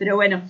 Pero bueno,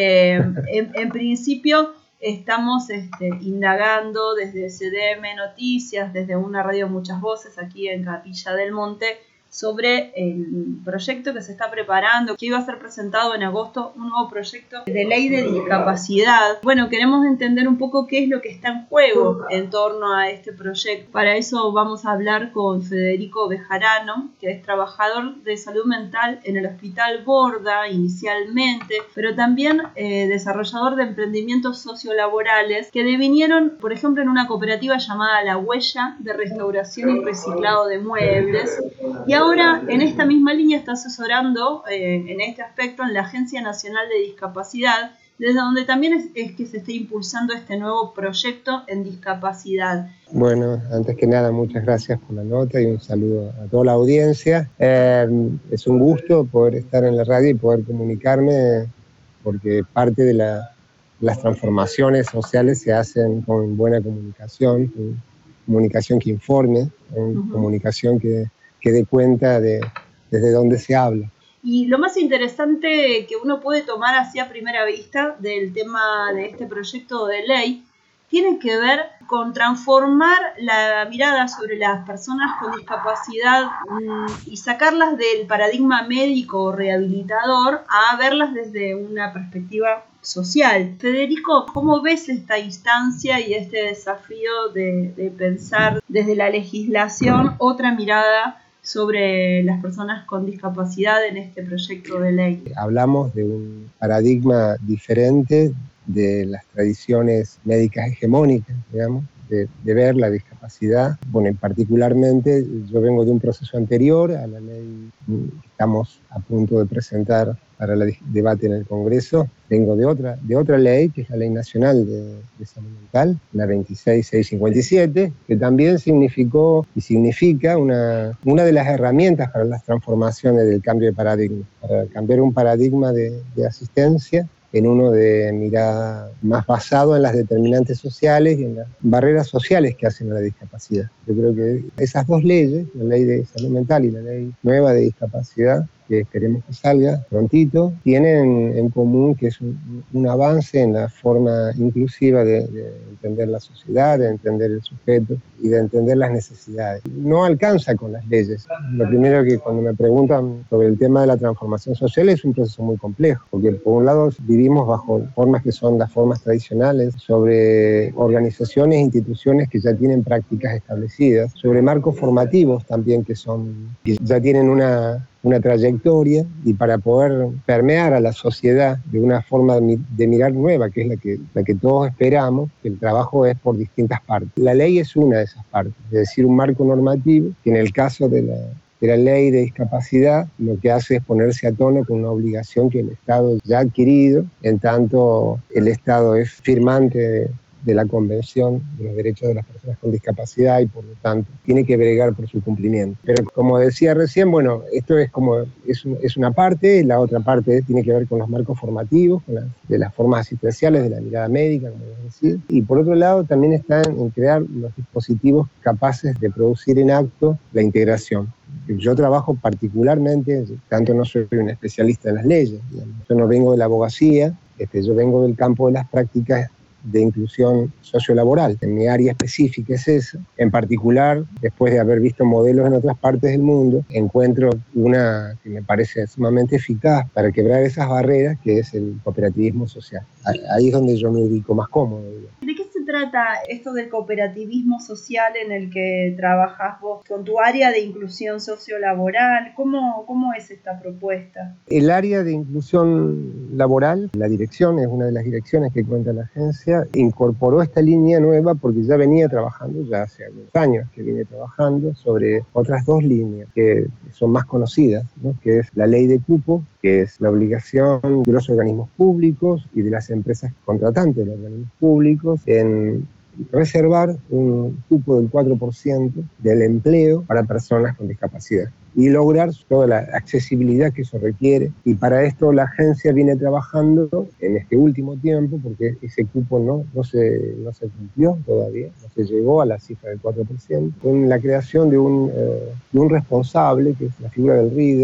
en principio estamos indagando desde CDM Noticias, desde una radio Muchas Voces aquí en Capilla del Monte, sobre el proyecto que se está preparando, que iba a ser presentado en agosto, un nuevo proyecto de ley de discapacidad. Bueno, queremos entender un poco qué es lo que está en juego en torno a este proyecto. Para eso vamos a hablar con Federico Bejarano, que es trabajador de salud mental en el Hospital Borda inicialmente, pero también desarrollador de emprendimientos sociolaborales que devinieron, por ejemplo, en una cooperativa llamada La Huella de restauración y reciclado de muebles. Y ahora, en esta misma línea, está asesorando en este aspecto en la Agencia Nacional de Discapacidad, desde donde también es que se está impulsando este nuevo proyecto en discapacidad. Bueno, antes que nada, muchas gracias por la nota y un saludo a toda la audiencia. Es un gusto poder estar en la radio y poder comunicarme, porque parte de las transformaciones sociales se hacen con buena comunicación que informe, comunicación que dé cuenta de desde dónde se habla. Y lo más interesante que uno puede tomar así a primera vista del tema de este proyecto de ley tiene que ver con transformar la mirada sobre las personas con discapacidad y sacarlas del paradigma médico o rehabilitador a verlas desde una perspectiva social. Federico, ¿cómo ves esta instancia y este desafío de pensar desde la legislación otra mirada sobre las personas con discapacidad en este proyecto de ley? Hablamos de un paradigma diferente de las tradiciones médicas hegemónicas, digamos, de ver la discapacidad. Bueno, particularmente yo vengo de un proceso anterior a la ley que estamos a punto de presentar para el debate en el Congreso. Vengo de otra ley, que es la Ley Nacional de Salud Mental, la 26657, que también significó y significa una de las herramientas para las transformaciones del cambio de paradigma, para cambiar un paradigma de asistencia en uno de mirada más basado en las determinantes sociales y en las barreras sociales que hacen a la discapacidad. Yo creo que esas dos leyes, la ley de salud mental y la ley nueva de discapacidad, que esperemos que salga prontito, tienen en común que es un avance en la forma inclusiva de entender la sociedad, de entender el sujeto y de entender las necesidades. No alcanza con las leyes. Lo primero que cuando me preguntan sobre el tema de la transformación social es un proceso muy complejo, porque por un lado vivimos bajo formas que son las formas tradicionales, sobre organizaciones e instituciones que ya tienen prácticas establecidas, sobre marcos formativos también que ya tienen una trayectoria, y para poder permear a la sociedad de una forma de mirar nueva, que es la que todos esperamos, que el trabajo es por distintas partes. La ley es una de esas partes, es decir, un marco normativo que en el caso de la ley de discapacidad lo que hace es ponerse a tono con una obligación que el Estado ya ha adquirido, en tanto el Estado es firmante de la Convención de los Derechos de las Personas con Discapacidad y por lo tanto tiene que bregar por su cumplimiento. Pero como decía recién, bueno, esto es una parte, la otra parte tiene que ver con los marcos formativos, de las formas asistenciales, de la mirada médica, como decir, y por otro lado también está en crear los dispositivos capaces de producir en acto la integración. Yo trabajo particularmente, tanto no soy un especialista en las leyes, digamos. Yo no vengo de la abogacía, yo vengo del campo de las prácticas de inclusión sociolaboral. En mi área específica es esa. En particular, después de haber visto modelos en otras partes del mundo, encuentro una que me parece sumamente eficaz para quebrar esas barreras, que es el cooperativismo social. Ahí es donde yo me ubico más cómodo. ¿De qué se trata esto del cooperativismo social en el que trabajas vos con tu área de inclusión sociolaboral? ¿Cómo es esta propuesta? El área de inclusión laboral, la dirección, es una de las direcciones que cuenta la agencia, incorporó esta línea nueva porque ya venía trabajando, ya hace algunos años que viene trabajando sobre otras dos líneas que son más conocidas, ¿no? Que es la ley de cupo, que es la obligación de los organismos públicos y de las empresas contratantes de los organismos públicos en reservar un cupo del 4% del empleo para personas con discapacidad y lograr toda la accesibilidad que eso requiere. Y para esto la agencia viene trabajando en este último tiempo, porque ese cupo no se cumplió todavía, no se llegó a la cifra del 4%, con la creación de un responsable, que es la figura del RIDEL,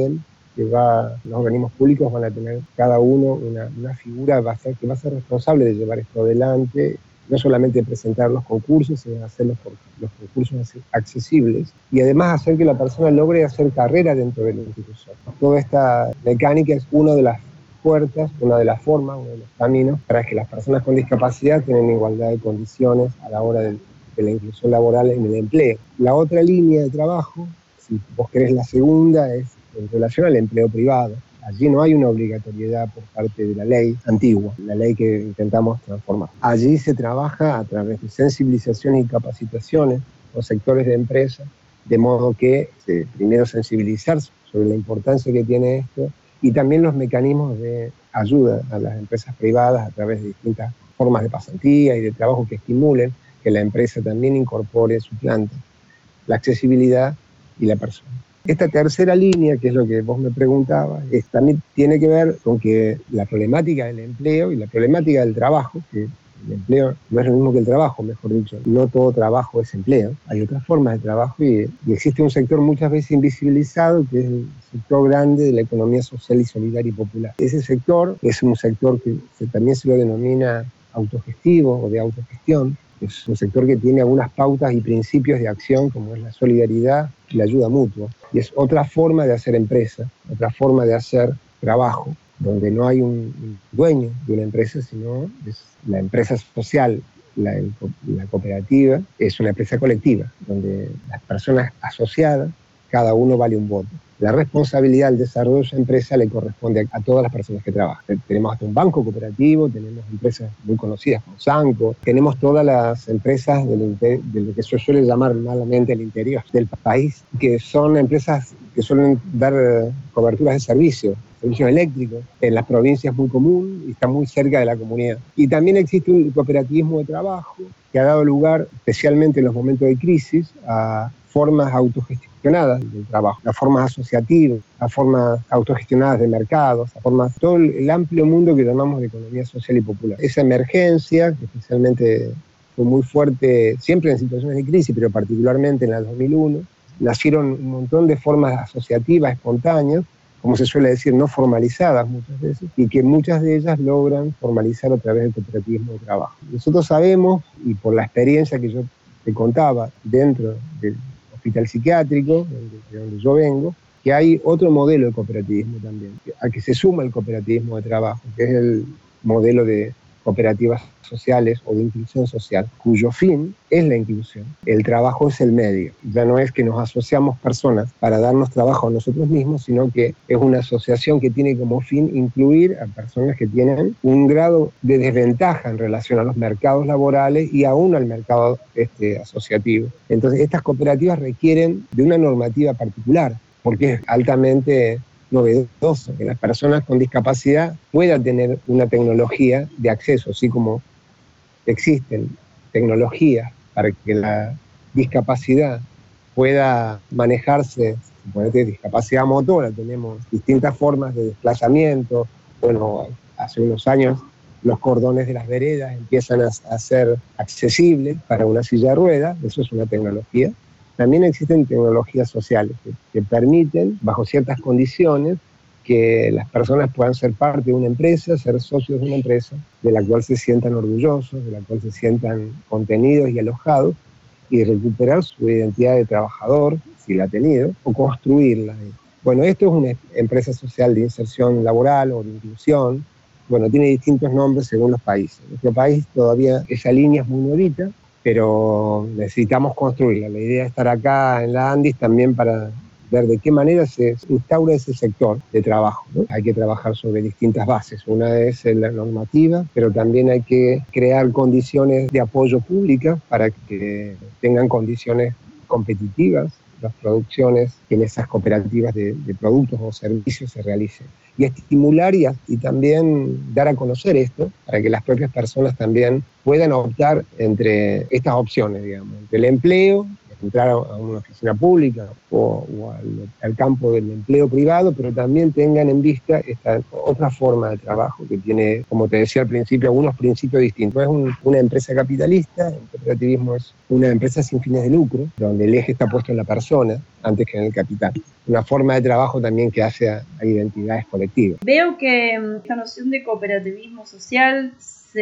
los organismos públicos van a tener cada uno una figura que va a ser responsable de llevar esto adelante, no solamente presentar los concursos, sino hacerlos por los concursos accesibles y además hacer que la persona logre hacer carrera dentro de la institución. Toda esta mecánica es una de las puertas, una de las formas, uno de los caminos para que las personas con discapacidad tengan igualdad de condiciones a la hora de la inclusión laboral en el empleo. La otra línea de trabajo, si vos querés la segunda, es en relación al empleo privado. Allí no hay una obligatoriedad por parte de la ley antigua, la ley que intentamos transformar. Allí se trabaja a través de sensibilizaciones y capacitaciones con sectores de empresas, de modo que primero sensibilizarse sobre la importancia que tiene esto y también los mecanismos de ayuda a las empresas privadas a través de distintas formas de pasantía y de trabajo que estimulen que la empresa también incorpore en su planta la accesibilidad y la persona. Esta tercera línea, que es lo que vos me preguntabas, también tiene que ver con que la problemática del empleo y la problemática del trabajo, que el empleo no es lo mismo que el trabajo, mejor dicho, no todo trabajo es empleo, hay otras formas de trabajo y existe un sector muchas veces invisibilizado que es el sector grande de la economía social y solidaria y popular. Ese sector es un sector que también se lo denomina autogestivo o de autogestión. Es un sector que tiene algunas pautas y principios de acción como es la solidaridad y la ayuda mutua. Y es otra forma de hacer empresa, otra forma de hacer trabajo, donde no hay un dueño de una empresa, sino es la empresa social, la cooperativa, es una empresa colectiva, donde las personas asociadas, cada uno vale un voto. La responsabilidad del desarrollo de esa empresa le corresponde a todas las personas que trabajan. Tenemos hasta un banco cooperativo, tenemos empresas muy conocidas como Sanco, tenemos todas las empresas de lo que se suele llamar malamente el interior del país, que son empresas que suelen dar coberturas de servicios eléctricos. En las provincias es muy común y está muy cerca de la comunidad. Y también existe un cooperativismo de trabajo que ha dado lugar, especialmente en los momentos de crisis, a formas autogestionadas del trabajo, a formas asociativas, a formas autogestionadas de mercados, a formas, todo el amplio mundo que llamamos de economía social y popular. Esa emergencia, que especialmente fue muy fuerte siempre en situaciones de crisis, pero particularmente en la 2001, nacieron un montón de formas asociativas, espontáneas, como se suele decir, no formalizadas muchas veces, y que muchas de ellas logran formalizar a través del cooperativismo de trabajo. Nosotros sabemos, y por la experiencia que yo te contaba dentro del hospital psiquiátrico, de donde yo vengo, que hay otro modelo de cooperativismo también, al que se suma el cooperativismo de trabajo, que es el modelo de cooperativas sociales o de inclusión social, cuyo fin es la inclusión. El trabajo es el medio. Ya no es que nos asociamos personas para darnos trabajo a nosotros mismos, sino que es una asociación que tiene como fin incluir a personas que tienen un grado de desventaja en relación a los mercados laborales y aún al mercado asociativo. Entonces, estas cooperativas requieren de una normativa particular, porque es altamente novedoso que las personas con discapacidad puedan tener una tecnología de acceso, así como existen tecnologías para que la discapacidad pueda manejarse. Suponete discapacidad motora, tenemos distintas formas de desplazamiento. Bueno, hace unos años los cordones de las veredas empiezan a ser accesibles para una silla de ruedas, eso es una tecnología. También existen tecnologías sociales que permiten, bajo ciertas condiciones, que las personas puedan ser parte de una empresa, ser socios de una empresa, de la cual se sientan orgullosos, de la cual se sientan contenidos y alojados, y recuperar su identidad de trabajador, si la ha tenido, o construirla. Bueno, esto es una empresa social de inserción laboral o de inclusión. Bueno, tiene distintos nombres según los países. En nuestro país todavía esa línea es muy nuevita, pero necesitamos construirla. La idea es estar acá en la Andis también para ver de qué manera se instaura ese sector de trabajo, ¿no? Hay que trabajar sobre distintas bases. Una es la normativa, pero también hay que crear condiciones de apoyo pública para que tengan condiciones competitivas las producciones que en esas cooperativas de productos o servicios se realicen. Y estimular y también dar a conocer esto para que las propias personas también puedan optar entre estas opciones, digamos, entre el empleo, entrar a una oficina pública o al campo del empleo privado, pero también tengan en vista esta otra forma de trabajo que tiene, como te decía al principio, algunos principios distintos. Es una empresa capitalista, el cooperativismo es una empresa sin fines de lucro, donde el eje está puesto en la persona antes que en el capital. Una forma de trabajo también que hace a identidades colectivas. Veo que esta noción de cooperativismo social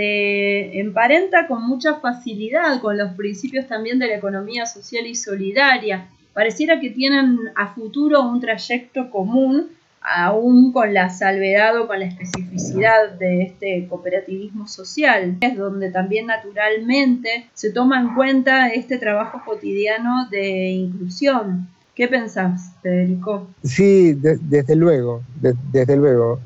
se emparenta con mucha facilidad con los principios también de la economía social y solidaria. Pareciera que tienen a futuro un trayecto común, aún con la salvedad o con la especificidad de este cooperativismo social. Es donde también naturalmente se toma en cuenta este trabajo cotidiano de inclusión. ¿Qué pensás, Federico? Sí, desde luego, desde luego.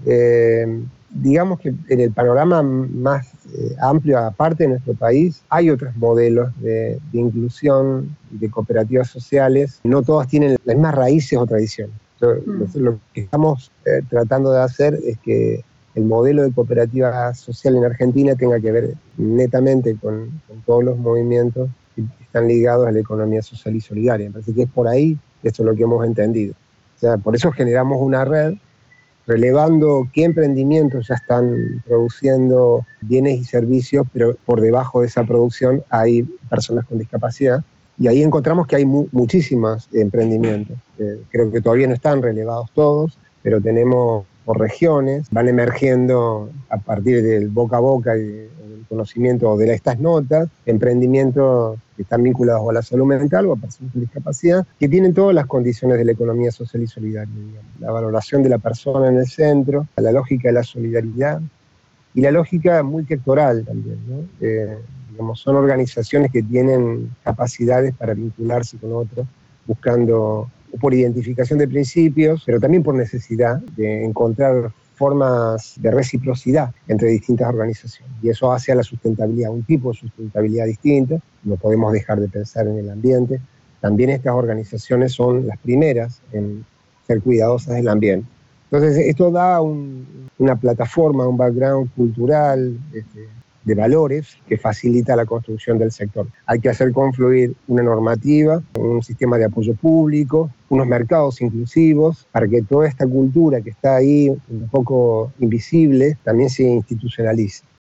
Digamos que en el panorama más amplio, aparte de nuestro país, hay otros modelos de inclusión, de cooperativas sociales. No todas tienen las mismas raíces o tradiciones. Lo que estamos tratando de hacer es que el modelo de cooperativa social en Argentina tenga que ver netamente con todos los movimientos que están ligados a la economía social y solidaria. Me parece que es por ahí, esto es lo que hemos entendido. O sea, por eso generamos una red relevando qué emprendimientos ya están produciendo bienes y servicios, pero por debajo de esa producción hay personas con discapacidad. Y ahí encontramos que hay muchísimos emprendimientos. Creo que todavía no están relevados todos, pero tenemos por regiones, van emergiendo a partir del boca a boca y del conocimiento de estas notas, emprendimientos que están vinculados a la salud mental o a personas con discapacidad, que tienen todas las condiciones de la economía social y solidaria, digamos. La valoración de la persona en el centro, la lógica de la solidaridad y la lógica multiactoral también, ¿no? Digamos, son organizaciones que tienen capacidades para vincularse con otros, buscando por identificación de principios, pero también por necesidad de encontrar formas de reciprocidad entre distintas organizaciones. Y eso hace a la sustentabilidad, un tipo de sustentabilidad distinta. No podemos dejar de pensar en el ambiente. También estas organizaciones son las primeras en ser cuidadosas del ambiente. Entonces, esto da una plataforma, un background cultural, de valores que facilita la construcción del sector. Hay que hacer confluir una normativa, un sistema de apoyo público, unos mercados inclusivos, para que toda esta cultura que está ahí un poco invisible también se institucionalice.